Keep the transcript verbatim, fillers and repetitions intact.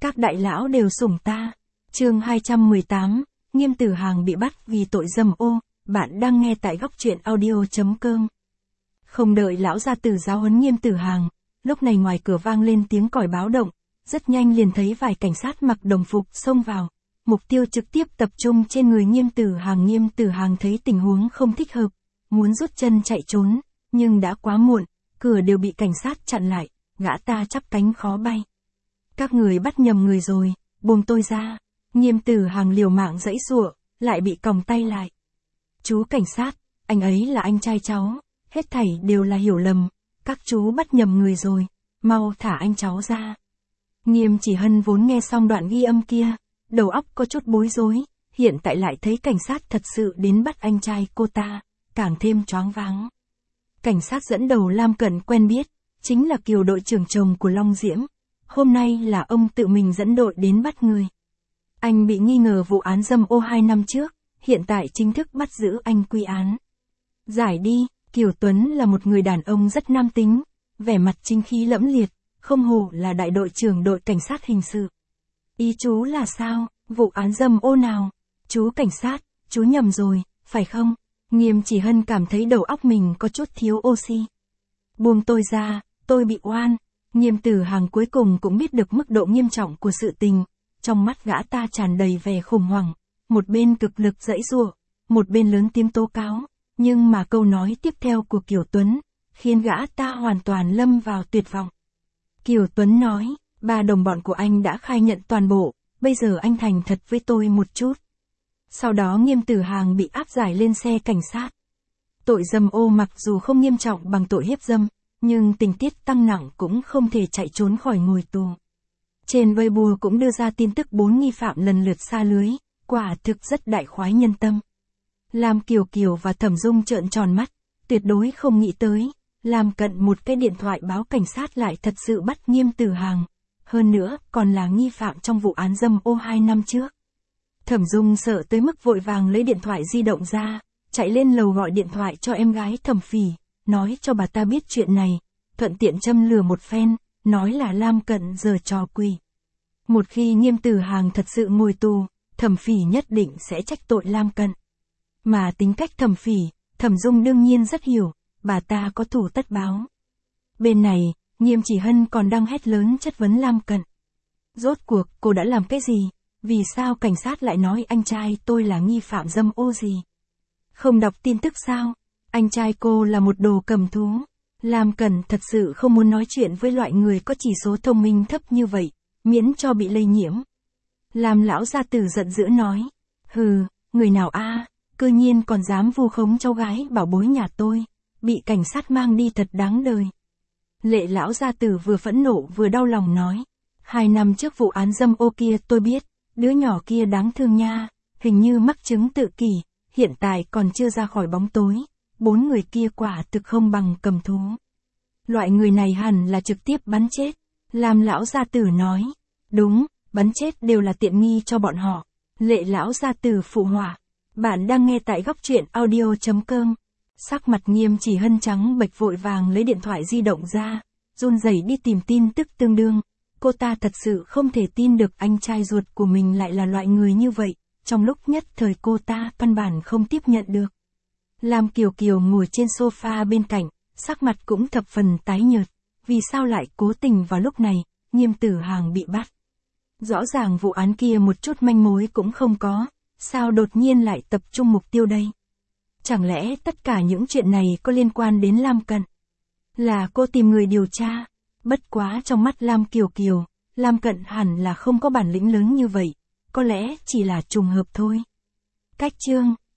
Các đại lão đều sủng ta. Chương hai trăm mười tám, Nghiêm Tử Hàng bị bắt vì tội dâm ô. Bạn đang nghe tại góc truyện audio.com. Không đợi lão gia tử giáo huấn Nghiêm Tử Hàng, lúc này ngoài cửa vang lên tiếng còi báo động, rất nhanh liền thấy vài cảnh sát mặc đồng phục xông vào. Mục tiêu trực tiếp tập trung trên người Nghiêm Tử Hàng. Nghiêm Tử Hàng thấy tình huống không thích hợp, muốn rút chân chạy trốn, nhưng đã quá muộn, cửa đều bị cảnh sát chặn lại, gã ta chắp cánh khó bay. Các người bắt nhầm người rồi, buông tôi ra. Nghiêm Tử Hàng liều mạng giãy giụa, lại bị còng tay lại. Chú cảnh sát, anh ấy là anh trai cháu, hết thảy đều là hiểu lầm, các chú bắt nhầm người rồi, mau thả anh cháu ra. Nghiêm Chỉ Hân vốn nghe xong đoạn ghi âm kia, đầu óc có chút bối rối, hiện tại lại thấy cảnh sát thật sự đến bắt anh trai cô ta, càng thêm choáng váng. Cảnh sát dẫn đầu Lam Cận quen biết, chính là Kiều đội trưởng chồng của Long Diễm. Hôm nay là ông tự mình dẫn đội đến bắt người. Anh bị nghi ngờ vụ án dâm ô hai năm trước, hiện tại chính thức bắt giữ anh quy án. Giải đi, Kiều Tuấn là một người đàn ông rất nam tính, vẻ mặt chính khí lẫm liệt, không hổ là đại đội trưởng đội cảnh sát hình sự. Ý chú là sao, vụ án dâm ô nào? Chú cảnh sát, chú nhầm rồi, phải không? Nghiêm Chỉ Hân cảm thấy đầu óc mình có chút thiếu oxy. Buông tôi ra, tôi bị oan. Nghiêm Tử Hàng cuối cùng cũng biết được mức độ nghiêm trọng của sự tình, trong mắt gã ta tràn đầy vẻ khủng hoảng, một bên cực lực giãy giụa, một bên lớn tiếng tố cáo, nhưng mà câu nói tiếp theo của Kiều Tuấn, khiến gã ta hoàn toàn lâm vào tuyệt vọng. Kiều Tuấn nói, ba đồng bọn của anh đã khai nhận toàn bộ, bây giờ anh thành thật với tôi một chút. Sau đó Nghiêm Tử Hàng bị áp giải lên xe cảnh sát. Tội dâm ô mặc dù không nghiêm trọng bằng tội hiếp dâm, nhưng tình tiết tăng nặng cũng không thể chạy trốn khỏi ngồi tù. Trên Weibo cũng đưa ra tin tức bốn nghi phạm lần lượt sa lưới, quả thực rất đại khoái nhân tâm. Lam Kiều Kiều và Thẩm Dung trợn tròn mắt, tuyệt đối không nghĩ tới, Lam Cận một cái điện thoại báo cảnh sát lại thật sự bắt Nghiêm Tử Hàng, hơn nữa còn là nghi phạm trong vụ án dâm ô hai năm trước. Thẩm Dung sợ tới mức vội vàng lấy điện thoại di động ra, chạy lên lầu gọi điện thoại cho em gái Thẩm Phỉ, nói cho bà ta biết chuyện này, thuận tiện châm lửa một phen, nói là Lam Cận giở trò quỷ. Một khi Nghiêm Tử Hàng thật sự ngồi tù, Thẩm Phỉ nhất định sẽ trách tội Lam Cận. Mà tính cách Thẩm Phỉ, Thẩm Dung đương nhiên rất hiểu, bà ta có thủ tất báo. Bên này, Nghiêm Chỉ Hân còn đang hét lớn chất vấn Lam Cận. Rốt cuộc cô đã làm cái gì? Vì sao cảnh sát lại nói anh trai tôi là nghi phạm dâm ô gì? Không đọc tin tức sao? Anh trai cô là một đồ cầm thú. Lam Cận thật sự không muốn nói chuyện với loại người có chỉ số thông minh thấp như vậy, miễn cho bị lây nhiễm. Lam lão gia tử giận dữ nói. Hừ, người nào a, cư nhiên còn dám vu khống cháu gái bảo bối nhà tôi, bị cảnh sát mang đi thật đáng đời. Lệ lão gia tử vừa phẫn nộ vừa đau lòng nói. Hai năm trước vụ án dâm ô kia tôi biết, đứa nhỏ kia đáng thương nha, hình như mắc chứng tự kỷ, hiện tại còn chưa ra khỏi bóng tối. Bốn người kia quả thực không bằng cầm thú. Loại người này hẳn là trực tiếp bắn chết. Lam lão gia tử nói. Đúng, bắn chết đều là tiện nghi cho bọn họ. Lệ lão gia tử phụ họa. Bạn đang nghe tại góc truyện audio.com. Sắc mặt Nghiêm Chỉ Hân trắng bệch vội vàng lấy điện thoại di động ra, run rẩy đi tìm tin tức tương đương. Cô ta thật sự không thể tin được anh trai ruột của mình lại là loại người như vậy, trong lúc nhất thời cô ta căn bản không tiếp nhận được. Lam Kiều Kiều ngồi trên sofa bên cạnh, sắc mặt cũng thập phần tái nhợt, vì sao lại cố tình vào lúc này, Nghiêm Tử Hàng bị bắt. Rõ ràng vụ án kia một chút manh mối cũng không có, sao đột nhiên lại tập trung mục tiêu đây? Chẳng lẽ tất cả những chuyện này có liên quan đến Lam Cận? Là cô tìm người điều tra, bất quá trong mắt Lam Kiều Kiều, Lam Cận hẳn là không có bản lĩnh lớn như vậy, có lẽ chỉ là trùng hợp thôi. Cách chương